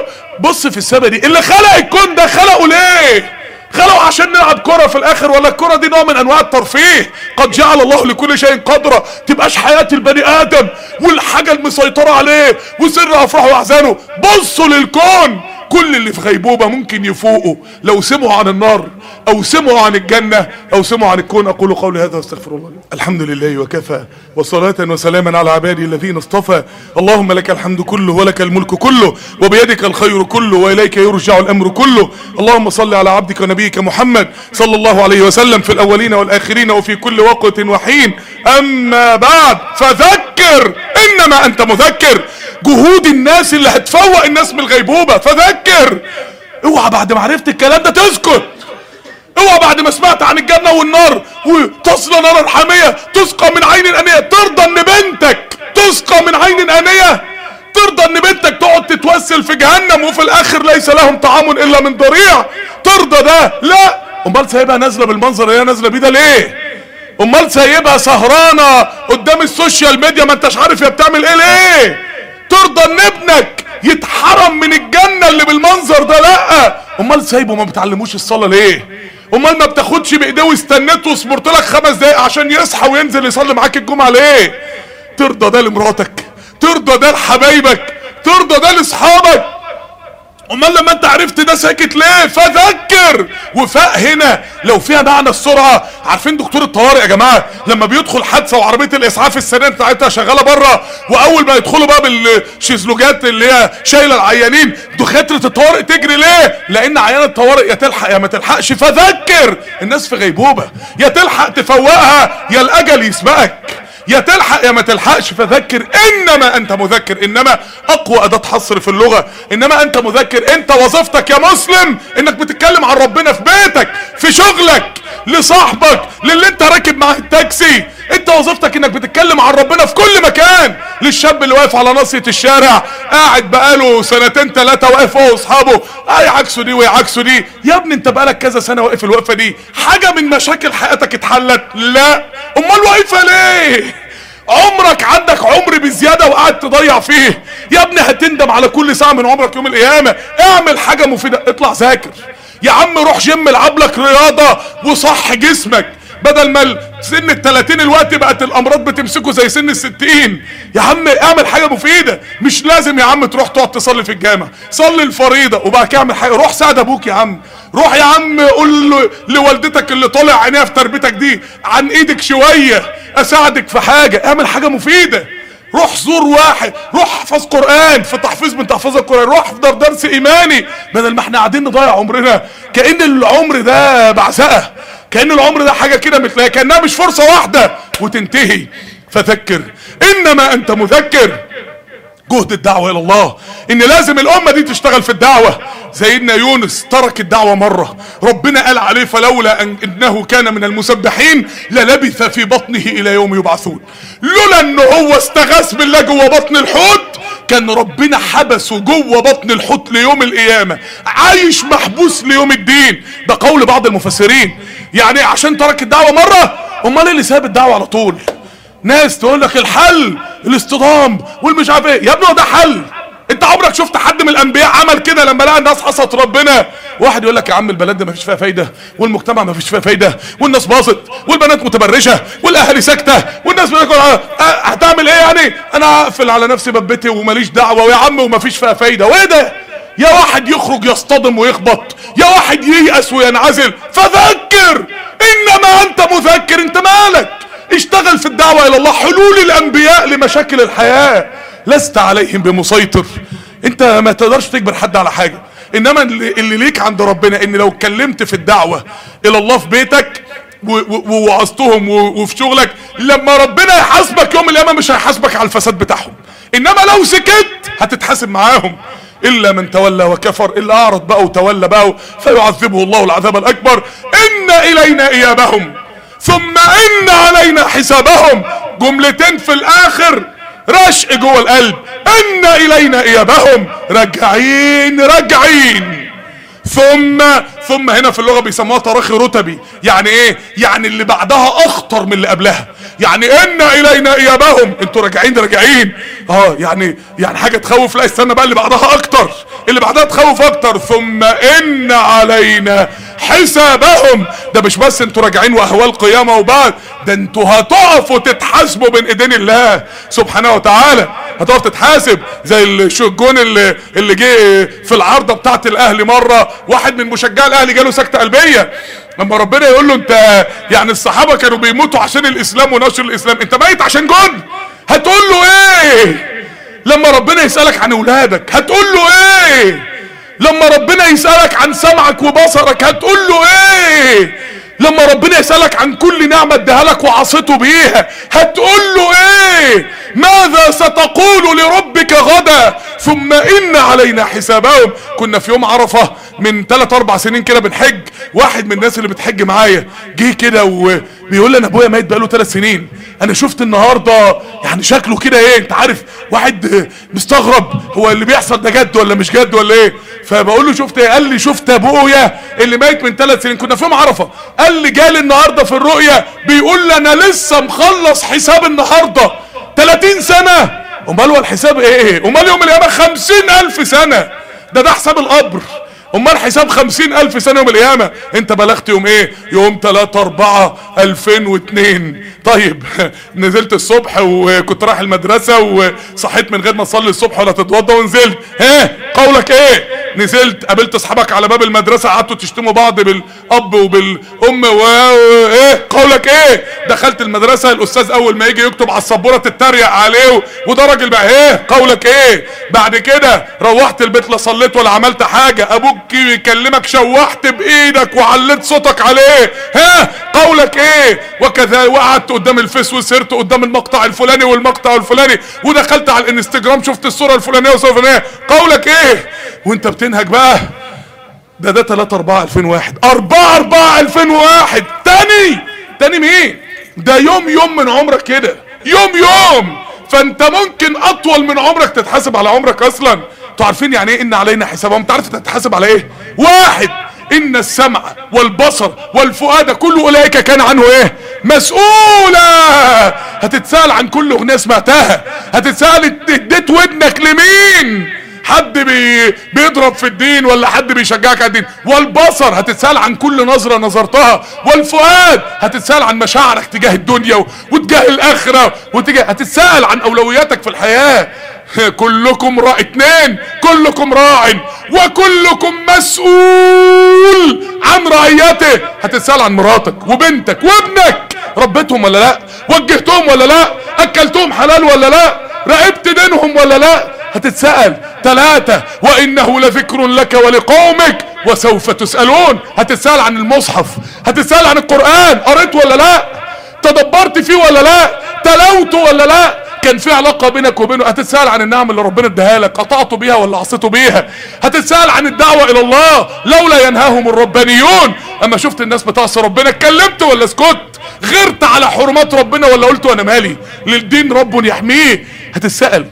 بص في السماء دي. اللي خلق الكون ده خلقه ليه؟ خلقوا عشان نلعب كرة في الاخر؟ ولا الكرة دي نوع من انواع الترفيه؟ قد جعل الله لكل شيء قدرا. تبقاش حياة البني ادم والحاجة المسيطرة عليه وسر افراحه واحزانه. بصوا للكون، كل اللي في غيبوبة ممكن يفوقوا لو سمعوا عن النار او سمعوا عن الجنة او سمعوا عن الكون. اقول قولي هذا واستغفر الله. الحمد لله وكفى، وصلاة وسلاما على عبادي الذين اصطفى. اللهم لك الحمد كله ولك الملك كله وبيدك الخير كله واليك يرجع الامر كله. اللهم صل على عبدك ونبيك محمد صلى الله عليه وسلم في الاولين والاخرين وفي كل وقت وحين. اما بعد، فذكر انما انت مذكر. جهود الناس اللي هتفوق الناس من الغيبوبة، فذكر. اوعى بعد ما عرفت الكلام ده تسكت. اوعى بعد ما سمعت عن الجنة والنار وتصلى نارا حامية تسقى من عين آنية ترضى ان بنتك تسقى من عين آنية؟ ترضى ان بنتك تقعد تتوسل في جهنم وفي الاخر ليس لهم طعام الا من ضريع؟ ترضى ده؟ لا. امال سايبها نازله بالمنظر اللي هي نازله بيه ده ليه؟ امال سايبها سهرانة قدام السوشيال ميديا ما انتش عارف هي بتعمل ايه ليه؟ ترضى ان ابنك يتحرم من الجنة اللي بالمنظر ده؟ لا. امال سايبه ما بتعلموش الصلاة ليه؟ امال ما بتاخدش بايديه واستنيت وصبرت لك 5 دقايق عشان يصحى وينزل يصلي معاك الجمعة ليه؟ ترضى ده لمراتك؟ ترضى ده لحبايبك؟ ترضى ده لاصحابك؟ امال لما انت عرفت ده ساكت ليه؟ فذكر. وفاء هنا لو فيها معنى السرعه. عارفين دكتور الطوارئ يا جماعه لما بيدخل حادثه وعربيه الاسعاف السريع بتاعتها شغاله بره، واول ما يدخلوا بقى بالشيزلوجات اللي هي شايله العيانين، دكاتره الطوارئ تجري ليه؟ لان عيان الطوارئ يا تلحق يا ما تلحقش. فذكر. الناس في غيبوبه، يا تلحق تفوقها يا الاجل يسبقك، يا تلحق يا ما تلحقش. فذكر انما انت مذكر. انما اقوى اداة حصر في اللغة. انما انت مذكر. انت وظيفتك يا مسلم انك بتتكلم عن ربنا في بيتك، في شغلك، لصاحبك، للي انت راكب معاه التاكسي. انت وظيفتك انك بتتكلم عن ربنا في كل مكان. للشاب اللي واقف على ناصية الشارع قاعد بقاله 2 3 واقف هو واصحابه يعكسوا دي ويعكسوا دي. يا ابني انت بقالك كذا سنة واقف الوقفة دي، حاجة من مشاكل حياتك اتحلت؟ لا. امال واقفة ليه؟ عمرك عندك عمر بزيادة وقاعد تضيع فيه. يا ابني هتندم على كل ساعة من عمرك يوم القيامة. اعمل حاجة مفيدة، اطلع ذاكر يا عم، روح جيم العب لك رياضة وصح جسمك، بدل ما سن ال30 الوقت بقت الامراض بتمسكه زي سن ال60. يا عم اعمل حاجة مفيدة. مش لازم يا عم تروح تقعد تصلي في الجامع، صلي الفريضة وبعد كده اعمل حاجة. روح ساعد ابوك يا عم، روح يا عم قول لوالدتك اللي طالع عينيها في تربيتك دي عن ايدك شوية اساعدك في حاجة. اعمل حاجة مفيدة. روح زور واحد، روح احفظ قرآن في تحفيظ من تحفيظ القرآن، روح احضر درس ايماني، بدل ما احنا قاعدين نضيع عمرنا كأن العمر ده بعزقة، كأن العمر ده حاجة كده مثل كأنها مش فرصة واحدة وتنتهي. فذكر انما انت مذكر. جهد الدعوة الى الله، ان لازم الامة دي تشتغل في الدعوة. سيدنا يونس ترك الدعوة مرة، ربنا قال عليه فلولا انه كان من المسبحين للبث في بطنه الى يوم يبعثون. لولا انه هو استغاث بالله جوه بطن الحوت كان ربنا حبسه جوه بطن الحوت ليوم القيامة، عايش محبوس ليوم الدين. ده قول بعض المفسرين. يعني عشان ترك الدعوة مرة؟ امال اللي ساب الدعوة على طول؟ ناس تقول لك الحل الاصطدام والمش عارف ايه. يا ابني هو ده حل؟ انت عمرك شفت حد من الانبياء عمل كده لما لقى الناس حصت ربنا؟ واحد يقول لك يا عم البلد دي ما فيش فيها فايده، والمجتمع ما فيش فيها فايده، والناس باظت، والبنات متبرجه، والاهالي ساكته، والناس بتقول هتعمل ايه يعني؟ انا اقفل على نفسي ببتي وماليش دعوه ويا عم وما فيش فيها فايده. وايه ده؟ يا واحد يخرج يصطدم ويخبط، يا واحد ييأس وينعزل. فذكر انما انت مذكر. انت مالك؟ اشتغل في الدعوة الى الله. حلول الانبياء لمشاكل الحياة. لست عليهم بمسيطر. انت ما تقدرش تجبر حد على حاجة، انما اللي ليك عند ربنا ان لو اتكلمت في الدعوة الى الله في بيتك ووعظتهم وفي شغلك، لما ربنا يحاسبك يوم القيامة مش هيحاسبك على الفساد بتاعهم، انما لو سكت هتتحاسب معاهم. الا من تولى وكفر، الا اعرض بقى وتولى بقى فيعذبه الله العذاب الاكبر. ان الينا ايابهم ثم ان علينا حسابهم. جملتين في الاخر رشق جوه القلب. ان الينا ايابهم، راجعين. ثم هنا في اللغة بيسموها تراخي رتبي. يعني ايه؟ يعني اللي بعدها اخطر من اللي قبلها. يعني ان الينا ايابهم، انتوا راجعين. يعني حاجة تخوف. لا استنى بقى اللي بعدها اكتر، اللي بعدها تخوف اكتر. ثم ان علينا حسابهم. ده مش بس انتوا راجعين واهوال قيامة وبعد، ده انتوا هتقفوا تتحاسبوا بين ايدين الله سبحانه وتعالى. هتقف تتحاسب زي الجون اللي جه في العارضة بتاعت الاهلي مرة. واحد من مشجعي الاهلي جاله سكتة قلبية، لما ربنا يقول له انت يعني الصحابة كانوا بيموتوا عشان الاسلام ونشر الاسلام، انت ميت عشان جون؟ هتقول له ايه؟ لما ربنا يسألك عن اولادك هتقول له ايه؟ لما ربنا يسألك عن سمعك وبصرك هتقول له ايه؟ لما ربنا يسألك عن كل نعمة اداها لك وعصيته بيها هتقول له ايه؟ ماذا ستقول لربك غدا؟ ثم ان علينا حسابهم. كنا في يوم عرفة من 3-4 سنين كده بنحج. واحد من الناس اللي بتحج معايا جه كده وبيقول لي انا ابويا ميت بقاله 3 سنين. انا شفت النهارده يعني شكله كده ايه، انت عارف واحد مستغرب هو اللي بيحصل ده جد ولا مش جد ولا ايه. فبقول له شفت ايه؟ قال لي شفت ابويا اللي ميت من 3 سنين، كنا في يوم عرفه، قال لي جالي النهارده في الرؤيه بيقول لي انا لسه مخلص حساب النهارده 30 سنه. امال هو الحساب ايه؟ امال يوم القيامه 50,000 سنه، ده حساب القبر. امال حساب 50,000 سنة يوم القيامة. انت بلغت يوم ايه؟ يوم 3/4/2002. طيب نزلت الصبح وكنت رايح المدرسة وصحيت من غير ما اصلي الصبح ولا تتوضى ونزلت، قولك ايه؟ نزلت قابلت اصحابك على باب المدرسة قعدتوا تشتموا بعض بالاب وبالام ايه قولك ايه؟ دخلت المدرسة الأستاذ أول ما يجي يكتب على السبورة تتريق عليه وده راجل بقى قولك ايه؟ بعد كده روحت البيت لا صليت ولا عملت حاجة، أبوك يكلمك شوحت بإيدك وعليت صوتك عليه، قولك ايه؟ وكذا وقعدت قدام الفيس وسرت قدام المقطع الفلاني والمقطع الفلاني ودخلت على الانستجرام شفت الصورة الفلانية والصورة الفلانية، قولك ايه؟ وانت بتنهج بقى. ده 3/4/2001 4/4/2001 تاني مين؟ ده يوم من عمرك كده، يوم فانت ممكن اطول من عمرك تتحاسب على عمرك اصلا. انتوا عارفين يعني ايه ان علينا حسابهم؟ انت عارف تتحاسب على ايه؟ 1 ان السمع والبصر والفؤاد كل اولئك كان عنه ايه؟ مسؤولا. هتتسأل عن كل اغنية سمعتها، هتتسأل اديت ودنك لمين؟ حد بيضرب في الدين ولا حد بيشجعك على الدين؟ والبصر هتتسأل عن كل نظرة نظرتها، والفؤاد هتتسأل عن مشاعرك تجاه الدنيا وتجاه الاخرة هتتسأل عن اولوياتك في الحياة. كلكم راع 2 كلكم راع وكلكم مسؤول عن رعيته. هتتسأل عن مراتك وبنتك وابنك، ربيتهم ولا لا؟ وجهتهم ولا لا؟ اكلتهم حلال ولا لا؟ راقبت دينهم ولا لا؟ هتتسأل. 3 وانه لذكر لك ولقومك وسوف تسألون. هتتسأل عن المصحف، هتتسأل عن القرآن، قريت ولا لا؟ تدبرت فيه ولا لا؟ تلوته ولا لا؟ كان في علاقة بينك وبينه؟ هتتسأل عن النعم اللي ربنا اداها لك، قطعته بيها ولا عصيته بيها؟ هتتسأل عن الدعوة الى الله، لولا ينهاهم الربانيون. اما شفت الناس بتعصي ربنا اتكلمت ولا اسكت؟ غيرت على حرمات ربنا ولا قلت وانا مالي؟ للدين رب يحميه. هتتسأل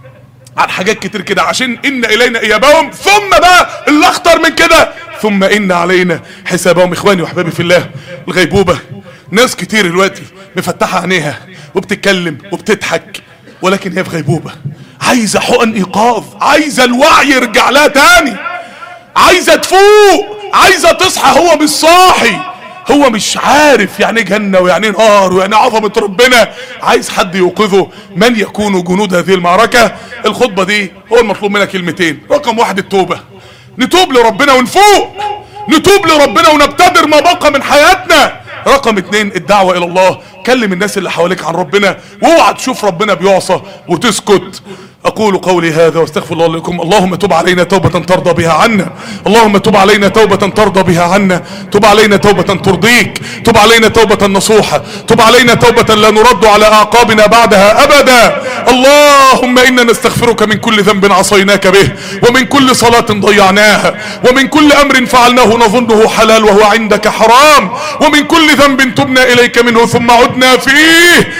عن حاجات كتير كده، عشان ان الينا ايابهم، ثم بقى اللي اخطر من كده ثم ان علينا حسابهم. اخواني واحبابي في الله، الغيبوبة ناس كتير دلوقتي مفتحة عينيها وبتتكلم وبتضحك، ولكن هي في غيبوبة، عايزة حقن ايقاظ، عايزة الوعي يرجع لها تاني، عايزة تفوق، عايزة تصحى. هو مش صاحي، هو مش عارف يعني ايه جنة ويعني ايه نار ويعني ايه عظمة ربنا، عايز حد يوقظه. من يكون جنود هذه المعركة؟ الخطبة دي هو المطلوب منها كلمتين. رقم 1 التوبة، نتوب لربنا ونفوق، نتوب لربنا ونبتدر ما بقى من حياتنا. رقم 2 الدعوة الى الله، كلم الناس اللي حواليك عن ربنا، واوعى تشوف ربنا بيعصى وتسكت. اقول قولي هذا واستغفر الله لكم. اللهم تب علينا توبة ترضى بها عنا، اللهم تب علينا توبة ترضى بها عنا، تب علينا توبة ترضيك، تب علينا توبة نصوحة، تب علينا توبة لا نرد على اعقابنا بعدها ابدا. اللهم انا نستغفرك من كل ذنب عصيناك به، ومن كل صلاة ضيعناها، ومن كل امر فعلناه نظنه حلال وهو عندك حرام، ومن كل ذنب تبنا اليك منه ثم عدنا فيه.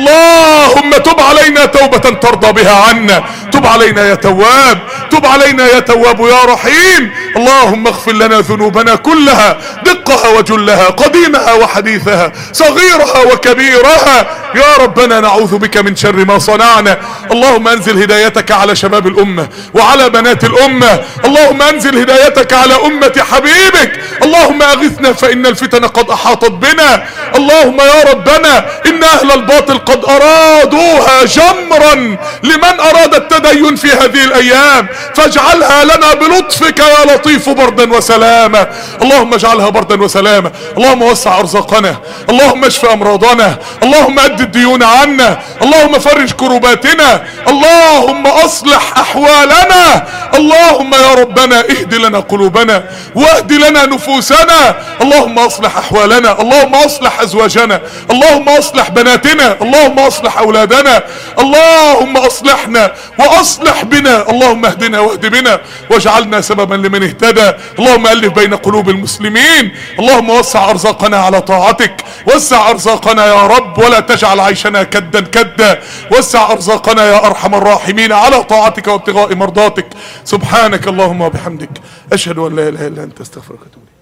اللهم تب علينا توبة ترضى بها عنا، تب علينا يا تواب، تب علينا يا تواب يا رحيم. اللهم اغفر لنا ذنوبنا كلها، دقها وجلها، قديمها وحديثها، صغيرها وكبيرها. يا ربنا نعوذ بك من شر ما صنعنا. اللهم انزل هدايتك على شباب الامة وعلى بنات الامة، اللهم انزل هدايتك على امة حبيبك. اللهم اغثنا فان الفتن قد احاطت بنا. اللهم يا ربنا ان اهل الباطل قد ارادوها جمرا لمن اراد التدين في هذه الايام، فاجعلها لنا بلطفك يا لطيف بردا وسلاما. اللهم اجعلها بردا وسلاما. اللهم وسع ارزاقنا، اللهم اشف امراضنا، اللهم اد الديون عنا، اللهم فرج كرباتنا، اللهم اصلح احوالنا. اللهم يا ربنا اهد لنا قلوبنا واهد لنا نفوسنا. اللهم اصلح احوالنا، اللهم اصلح ازواجنا، اللهم اصلح بناتنا، اللهم اصلح اولادنا، اللهم اصلحنا واصلح بنا، اللهم اهدنا واهد بنا واجعلنا سببا لمن اهتدى. اللهم الف بين قلوب المسلمين، اللهم وسع ارزاقنا على طاعتك، وسع ارزاقنا يا رب، ولا تجعل عيشنا كدا كدا، وسع ارزاقنا يا ارحم الراحمين على طاعتك وابتغاء مرضاتك. سبحانك اللهم وبحمدك، اشهد ان لا اله الا انت، استغفرك واتوب اليك.